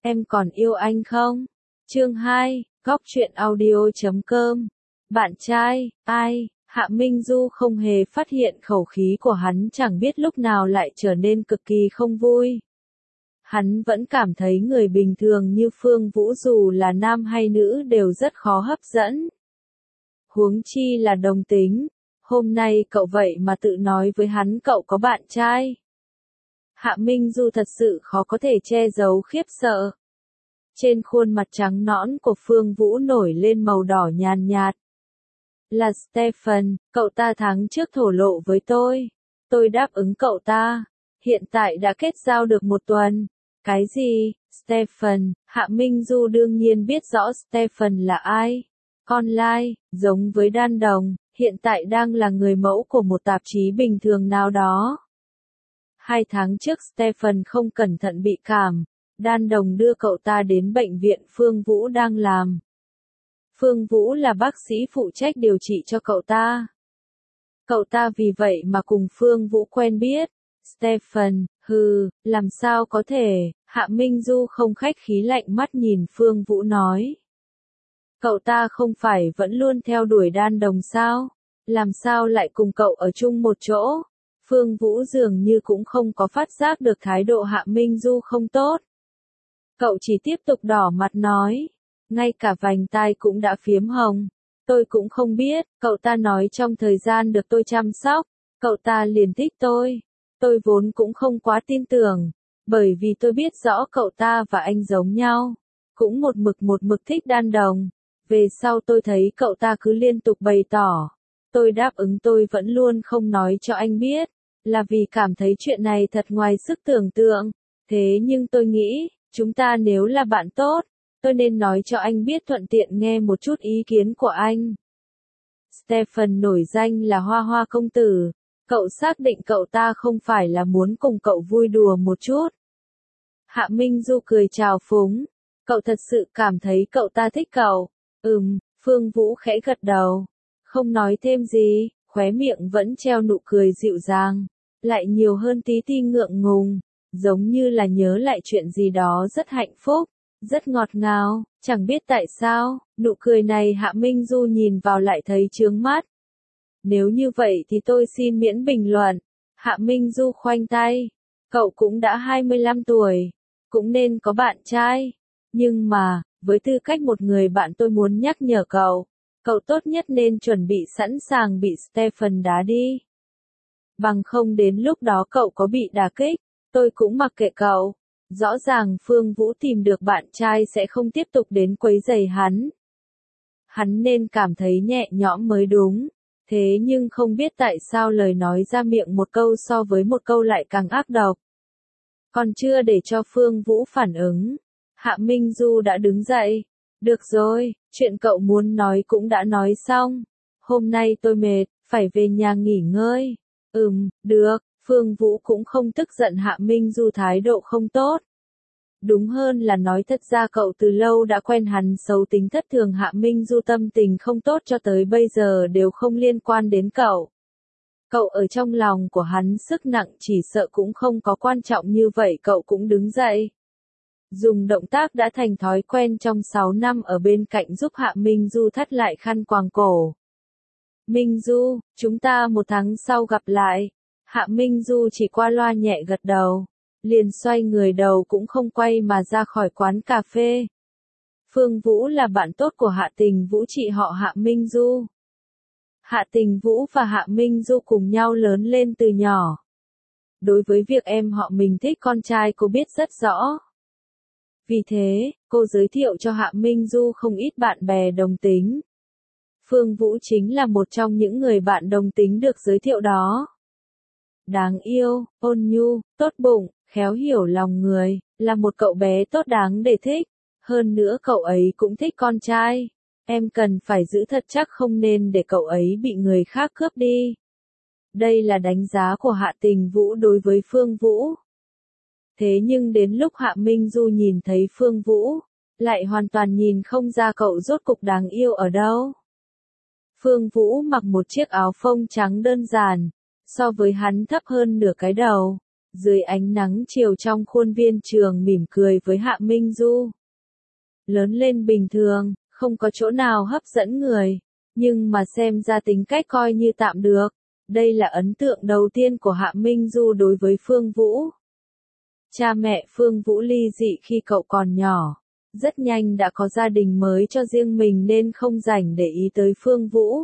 Em còn yêu anh không? Chương 2, Góc truyện audio.com. Bạn trai, ai? Hạ Minh Du không hề phát hiện khẩu khí của hắn chẳng biết lúc nào lại trở nên cực kỳ không vui. Hắn vẫn cảm thấy người bình thường như Phương Vũ dù là nam hay nữ đều rất khó hấp dẫn. Huống chi là đồng tính. Hôm nay cậu vậy mà tự nói với hắn cậu có bạn trai. Hạ Minh Du thật sự khó có thể che giấu khiếp sợ. Trên khuôn mặt trắng nõn của Phương Vũ nổi lên màu đỏ nhàn nhạt. Là Stephen, cậu ta tháng trước thổ lộ với tôi. Tôi đáp ứng cậu ta. Hiện tại đã kết giao được 1 tuần. Cái gì? Stephen, Hạ Minh Du đương nhiên biết rõ Stephen là ai. Con lai, giống với Đan Đồng, hiện tại đang là người mẫu của một tạp chí bình thường nào đó. 2 tháng trước Stephen không cẩn thận bị cảm. Đan Đồng đưa cậu ta đến bệnh viện Phương Vũ đang làm. Phương Vũ là bác sĩ phụ trách điều trị cho cậu ta. Cậu ta vì vậy mà cùng Phương Vũ quen biết. Stephen, làm sao có thể? Hạ Minh Du không khách khí lạnh mắt nhìn Phương Vũ nói. Cậu ta không phải vẫn luôn theo đuổi Đan Đồng sao? Làm sao lại cùng cậu ở chung một chỗ? Phương Vũ dường như cũng không có phát giác được thái độ Hạ Minh Du không tốt. Cậu chỉ tiếp tục đỏ mặt nói. Ngay cả vành tai cũng đã phiếm hồng. Tôi cũng không biết, cậu ta nói trong thời gian được tôi chăm sóc, cậu ta liền thích tôi. Tôi vốn cũng không quá tin tưởng, bởi vì tôi biết rõ cậu ta và anh giống nhau. Cũng một mực thích Đan Đồng. Về sau tôi thấy cậu ta cứ liên tục bày tỏ. Tôi đáp ứng tôi vẫn luôn không nói cho anh biết, là vì cảm thấy chuyện này thật ngoài sức tưởng tượng. Thế nhưng tôi nghĩ, chúng ta nếu là bạn tốt, tôi nên nói cho anh biết thuận tiện nghe một chút ý kiến của anh. Stephen nổi danh là Hoa Hoa công tử. Cậu xác định cậu ta không phải là muốn cùng cậu vui đùa một chút. Hạ Minh Du cười chào phúng. Cậu thật sự cảm thấy cậu ta thích cậu. Phương Vũ khẽ gật đầu. Không nói thêm gì, khóe miệng vẫn treo nụ cười dịu dàng. Lại nhiều hơn tí ti ngượng ngùng. Giống như là nhớ lại chuyện gì đó rất hạnh phúc. Rất ngọt ngào, chẳng biết tại sao, nụ cười này Hạ Minh Du nhìn vào lại thấy chướng mắt. Nếu như vậy thì tôi xin miễn bình luận. Hạ Minh Du khoanh tay. Cậu cũng đã 25 tuổi, cũng nên có bạn trai. Nhưng mà, với tư cách một người bạn tôi muốn nhắc nhở cậu, cậu tốt nhất nên chuẩn bị sẵn sàng bị Stephen đá đi. Bằng không đến lúc đó cậu có bị đả kích, tôi cũng mặc kệ cậu. Rõ ràng Phương Vũ tìm được bạn trai sẽ không tiếp tục đến quấy rầy hắn. Hắn nên cảm thấy nhẹ nhõm mới đúng. Thế nhưng không biết tại sao lời nói ra miệng một câu so với một câu lại càng ác độc. Còn chưa để cho Phương Vũ phản ứng, Hạ Minh Du đã đứng dậy. Được rồi, chuyện cậu muốn nói cũng đã nói xong. Hôm nay tôi mệt, phải về nhà nghỉ ngơi. Được. Phương Vũ cũng không tức giận Hạ Minh Du thái độ không tốt. Đúng hơn là nói thật ra cậu từ lâu đã quen hắn xấu tính thất thường. Hạ Minh Du tâm tình không tốt cho tới bây giờ đều không liên quan đến cậu. Cậu ở trong lòng của hắn sức nặng chỉ sợ cũng không có quan trọng như vậy. Cậu cũng đứng dậy. Dùng động tác đã thành thói quen trong 6 năm ở bên cạnh giúp Hạ Minh Du thắt lại khăn quàng cổ. Minh Du, chúng ta 1 tháng sau gặp lại. Hạ Minh Du chỉ qua loa nhẹ gật đầu, liền xoay người đầu cũng không quay mà ra khỏi quán cà phê. Phương Vũ là bạn tốt của Hạ Tình Vũ chị họ Hạ Minh Du. Hạ Tình Vũ và Hạ Minh Du cùng nhau lớn lên từ nhỏ. Đối với việc em họ mình thích con trai cô biết rất rõ. Vì thế, cô giới thiệu cho Hạ Minh Du không ít bạn bè đồng tính. Phương Vũ chính là một trong những người bạn đồng tính được giới thiệu đó. Đáng yêu, ôn nhu, tốt bụng, khéo hiểu lòng người, là một cậu bé tốt đáng để thích. Hơn nữa cậu ấy cũng thích con trai. Em cần phải giữ thật chắc không nên để cậu ấy bị người khác cướp đi. Đây là đánh giá của Hạ Tình Vũ đối với Phương Vũ. Thế nhưng đến lúc Hạ Minh Du nhìn thấy Phương Vũ, lại hoàn toàn nhìn không ra cậu rốt cục đáng yêu ở đâu. Phương Vũ mặc một chiếc áo phông trắng đơn giản. So với hắn thấp hơn nửa cái đầu, Dưới ánh nắng chiều trong khuôn viên trường mỉm cười với Hạ Minh Du. Lớn lên bình thường, không có chỗ nào hấp dẫn người, nhưng mà xem ra tính cách coi như tạm được. Đây là ấn tượng đầu tiên của Hạ Minh Du đối với Phương Vũ. Cha mẹ Phương Vũ ly dị khi cậu còn nhỏ, rất nhanh đã có gia đình mới cho riêng mình nên không rảnh để ý tới Phương Vũ.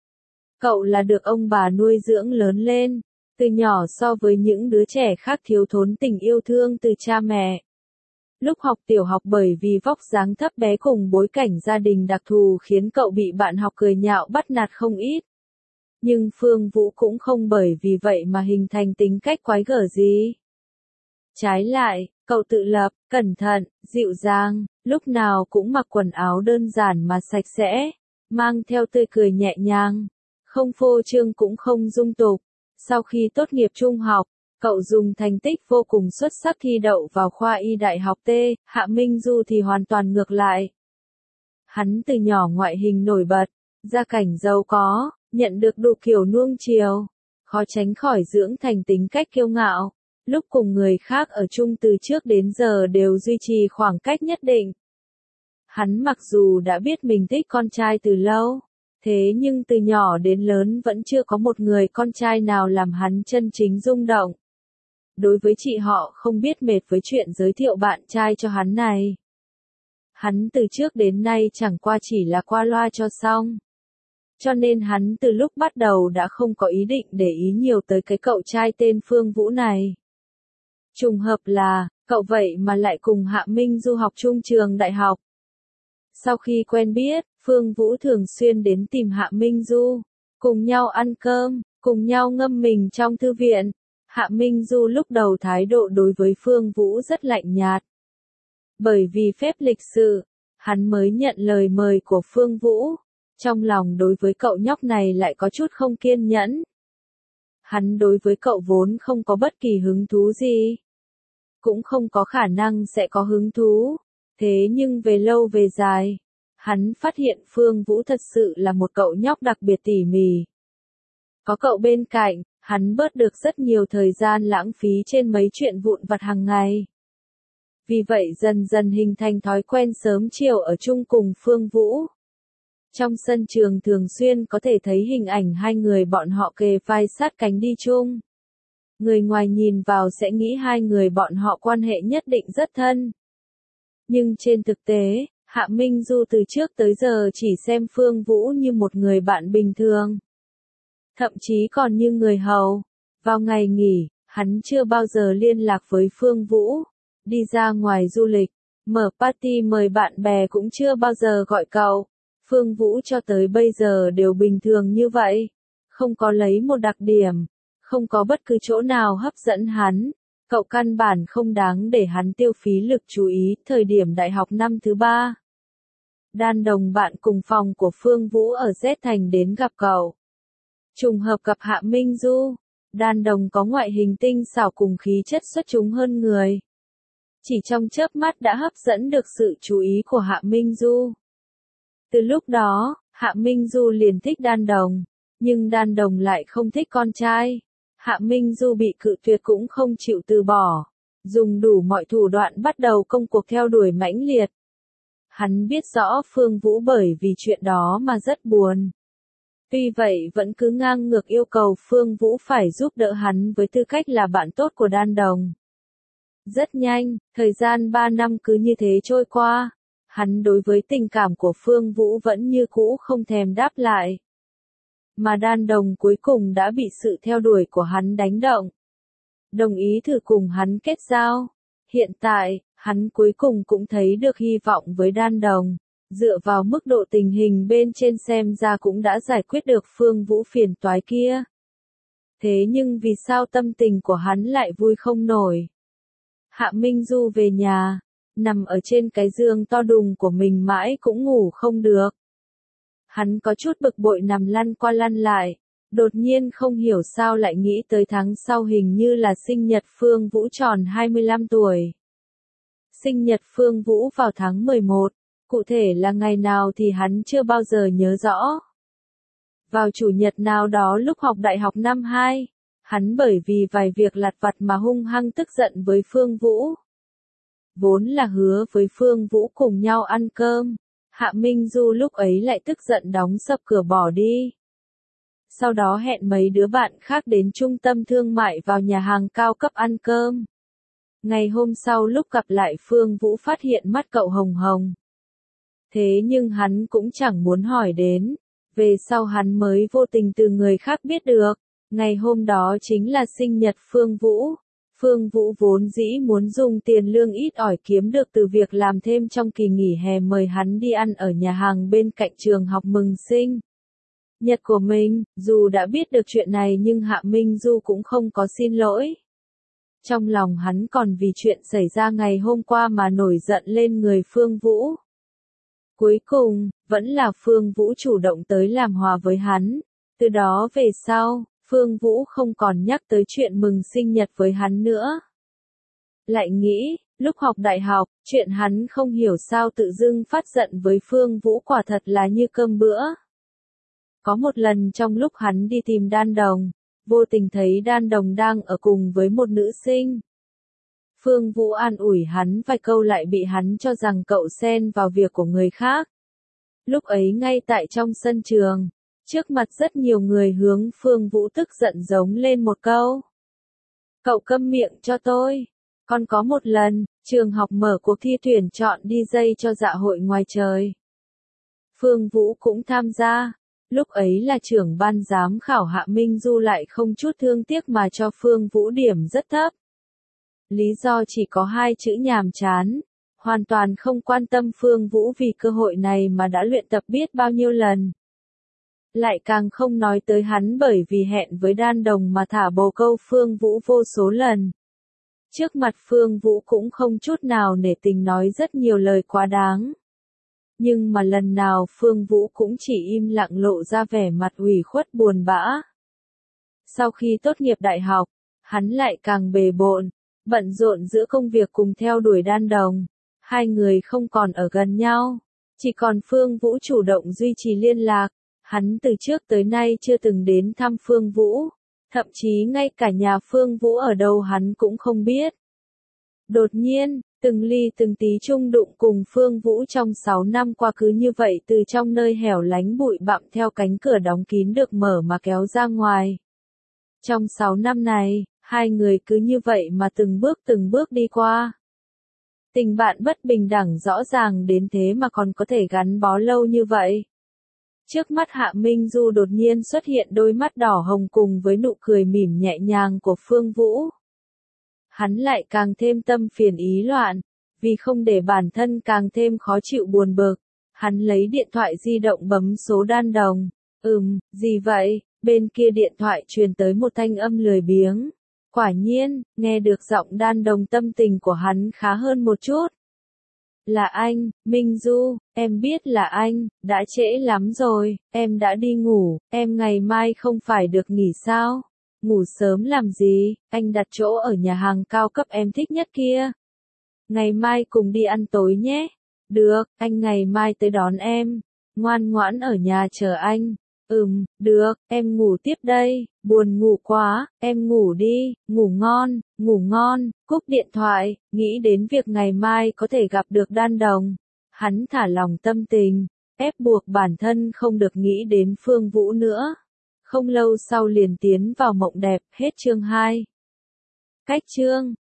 Cậu là được ông bà nuôi dưỡng lớn lên, từ nhỏ so với những đứa trẻ khác thiếu thốn tình yêu thương từ cha mẹ. Lúc học tiểu học bởi vì vóc dáng thấp bé cùng bối cảnh gia đình đặc thù khiến cậu bị bạn học cười nhạo bắt nạt không ít. Nhưng Phương Vũ cũng không bởi vì vậy mà hình thành tính cách quái gở gì. Trái lại, cậu tự lập, cẩn thận, dịu dàng, lúc nào cũng mặc quần áo đơn giản mà sạch sẽ, mang theo tươi cười nhẹ nhàng, không phô trương cũng không dung tục. Sau khi tốt nghiệp trung học, cậu dùng thành tích vô cùng xuất sắc thi đậu vào khoa y đại học T, Hạ Minh Du thì hoàn toàn ngược lại. Hắn từ nhỏ ngoại hình nổi bật, gia cảnh giàu có, nhận được đủ kiểu nuông chiều, khó tránh khỏi dưỡng thành tính cách kiêu ngạo. Lúc cùng người khác ở chung từ trước đến giờ đều duy trì khoảng cách nhất định. Hắn mặc dù đã biết mình thích con trai từ lâu, thế nhưng từ nhỏ đến lớn vẫn chưa có một người con trai nào làm hắn chân chính rung động. Đối với chị họ không biết mệt với chuyện giới thiệu bạn trai cho hắn này. Hắn từ trước đến nay chẳng qua chỉ là qua loa cho xong. Cho nên hắn từ lúc bắt đầu đã không có ý định để ý nhiều tới cái cậu trai tên Phương Vũ này. Trùng hợp là, cậu vậy mà lại cùng Hạ Minh Du học chung trường đại học. Sau khi quen biết, Phương Vũ thường xuyên đến tìm Hạ Minh Du, cùng nhau ăn cơm, cùng nhau ngâm mình trong thư viện. Hạ Minh Du lúc đầu thái độ đối với Phương Vũ rất lạnh nhạt. Bởi vì phép lịch sự, hắn mới nhận lời mời của Phương Vũ. Trong lòng đối với cậu nhóc này lại có chút không kiên nhẫn. Hắn đối với cậu vốn không có bất kỳ hứng thú gì. Cũng không có khả năng sẽ có hứng thú. Thế nhưng về lâu về dài, hắn phát hiện Phương Vũ thật sự là một cậu nhóc đặc biệt tỉ mỉ. Có cậu bên cạnh, hắn bớt được rất nhiều thời gian lãng phí trên mấy chuyện vụn vặt hàng ngày. Vì vậy dần dần hình thành thói quen sớm chiều ở chung cùng Phương Vũ. Trong sân trường thường xuyên có thể thấy hình ảnh hai người bọn họ kề vai sát cánh đi chung. Người ngoài nhìn vào sẽ nghĩ hai người bọn họ quan hệ nhất định rất thân. Nhưng trên thực tế, Hạ Minh Du từ trước tới giờ chỉ xem Phương Vũ như một người bạn bình thường. Thậm chí còn như người hầu. Vào ngày nghỉ, hắn chưa bao giờ liên lạc với Phương Vũ. Đi ra ngoài du lịch, mở party mời bạn bè cũng chưa bao giờ gọi cậu. Phương Vũ cho tới bây giờ đều bình thường như vậy. Không có lấy một đặc điểm. Không có bất cứ chỗ nào hấp dẫn hắn. Cậu căn bản không đáng để hắn tiêu phí lực chú ý thời điểm đại học năm thứ 3. Đan Đồng bạn cùng phòng của Phương Vũ ở Z Thành đến gặp cậu. Trùng hợp gặp Hạ Minh Du. Đan Đồng có ngoại hình tinh xảo cùng khí chất xuất chúng hơn người. Chỉ trong chớp mắt đã hấp dẫn được sự chú ý của Hạ Minh Du. Từ lúc đó, Hạ Minh Du liền thích Đan Đồng. Nhưng Đan Đồng lại không thích con trai. Hạ Minh Du bị cự tuyệt cũng không chịu từ bỏ. Dùng đủ mọi thủ đoạn bắt đầu công cuộc theo đuổi mãnh liệt. Hắn biết rõ Phương Vũ bởi vì chuyện đó mà rất buồn. Tuy vậy vẫn cứ ngang ngược yêu cầu Phương Vũ phải giúp đỡ hắn với tư cách là bạn tốt của Đan Đồng. Rất nhanh, thời gian 3 năm cứ như thế trôi qua. Hắn đối với tình cảm của Phương Vũ vẫn như cũ không thèm đáp lại. Mà Đan Đồng cuối cùng đã bị sự theo đuổi của hắn đánh động. Đồng ý thử cùng hắn kết giao. Hiện tại, hắn cuối cùng cũng thấy được hy vọng với Đan Đồng. Dựa vào mức độ tình hình bên trên xem ra cũng đã giải quyết được Phương Vũ phiền toái kia. Thế nhưng vì sao tâm tình của hắn lại vui không nổi? Hạ Minh Du về nhà, nằm ở trên cái giường to đùng của mình mãi cũng ngủ không được. Hắn có chút bực bội nằm lăn qua lăn lại, đột nhiên không hiểu sao lại nghĩ tới tháng sau hình như là sinh nhật Phương Vũ tròn 25 tuổi. Sinh nhật Phương Vũ vào tháng 11, cụ thể là ngày nào thì hắn chưa bao giờ nhớ rõ. Vào chủ nhật nào đó lúc học đại học năm 2, Hắn bởi vì vài việc lặt vặt mà hung hăng tức giận với Phương Vũ. Vốn là hứa với Phương Vũ cùng nhau ăn cơm, Hạ Minh Du lúc ấy lại tức giận đóng sập cửa bỏ đi. Sau đó hẹn mấy đứa bạn khác đến trung tâm thương mại vào nhà hàng cao cấp ăn cơm. Ngày hôm sau lúc gặp lại Phương Vũ phát hiện mắt cậu hồng hồng. Thế nhưng hắn cũng chẳng muốn hỏi đến, về sau hắn mới vô tình từ người khác biết được, ngày hôm đó chính là sinh nhật Phương Vũ. Phương Vũ vốn dĩ muốn dùng tiền lương ít ỏi kiếm được từ việc làm thêm trong kỳ nghỉ hè mời hắn đi ăn ở nhà hàng bên cạnh trường học mừng sinh nhật của mình, dù đã biết được chuyện này nhưng Hạ Minh Du cũng không có xin lỗi. Trong lòng hắn còn vì chuyện xảy ra ngày hôm qua mà nổi giận lên người Phương Vũ. Cuối cùng, vẫn là Phương Vũ chủ động tới làm hòa với hắn. Từ đó về sau, Phương Vũ không còn nhắc tới chuyện mừng sinh nhật với hắn nữa. Lại nghĩ, lúc học đại học, chuyện hắn không hiểu sao tự dưng phát giận với Phương Vũ quả thật là như cơm bữa. Có một lần trong lúc hắn đi tìm Đan Đồng, vô tình thấy Đan Đồng đang ở cùng với một nữ sinh. Phương Vũ an ủi hắn vài câu lại bị hắn cho rằng cậu xen vào việc của người khác. Lúc ấy ngay tại trong sân trường, trước mặt rất nhiều người hướng Phương Vũ tức giận giống lên một câu. Cậu câm miệng cho tôi. Còn có một lần, trường học mở cuộc thi tuyển chọn DJ cho dạ hội ngoài trời. Phương Vũ cũng tham gia. Lúc ấy là trưởng ban giám khảo Hạ Minh Du lại không chút thương tiếc mà cho Phương Vũ điểm rất thấp. Lý do chỉ có hai chữ nhàm chán, hoàn toàn không quan tâm Phương Vũ vì cơ hội này mà đã luyện tập biết bao nhiêu lần. Lại càng không nói tới hắn bởi vì hẹn với Đan Đồng mà thả bồ câu Phương Vũ vô số lần. Trước mặt Phương Vũ cũng không chút nào nể tình nói rất nhiều lời quá đáng. Nhưng mà lần nào Phương Vũ cũng chỉ im lặng lộ ra vẻ mặt ủy khuất buồn bã. Sau khi tốt nghiệp đại học, hắn lại càng bề bộn, bận rộn giữa công việc cùng theo đuổi Đan Đồng. Hai người không còn ở gần nhau, chỉ còn Phương Vũ chủ động duy trì liên lạc. Hắn từ trước tới nay chưa từng đến thăm Phương Vũ, thậm chí ngay cả nhà Phương Vũ ở đâu hắn cũng không biết. Đột nhiên, từng ly từng tí chung đụng cùng Phương Vũ trong 6 năm qua cứ như vậy từ trong nơi hẻo lánh bụi bặm theo cánh cửa đóng kín được mở mà kéo ra ngoài. Trong 6 năm này, hai người cứ như vậy mà từng bước đi qua. Tình bạn bất bình đẳng rõ ràng đến thế mà còn có thể gắn bó lâu như vậy. Trước mắt Hạ Minh Du đột nhiên xuất hiện đôi mắt đỏ hồng cùng với nụ cười mỉm nhẹ nhàng của Phương Vũ. Hắn lại càng thêm tâm phiền ý loạn, vì không để bản thân càng thêm khó chịu buồn bực. Hắn lấy điện thoại di động bấm số Đan Đồng. Gì vậy? Bên kia điện thoại truyền tới một thanh âm lười biếng. Quả nhiên, nghe được giọng Đan Đồng tâm tình của hắn khá hơn một chút. Là anh, Minh Du, em biết là anh, đã trễ lắm rồi, em đã đi ngủ, em ngày mai không phải được nghỉ sao? Ngủ sớm làm gì, anh đặt chỗ ở nhà hàng cao cấp em thích nhất kia. Ngày mai cùng đi ăn tối nhé. Được, anh ngày mai tới đón em. Ngoan ngoãn ở nhà chờ anh. Được, em ngủ tiếp đây, buồn ngủ quá, em ngủ đi, ngủ ngon, cúp điện thoại, nghĩ đến việc ngày mai có thể gặp được Đan Đồng. Hắn thả lòng tâm tình, ép buộc bản thân không được nghĩ đến Phương Vũ nữa. Không lâu sau liền tiến vào mộng đẹp, hết chương 2. Cách chương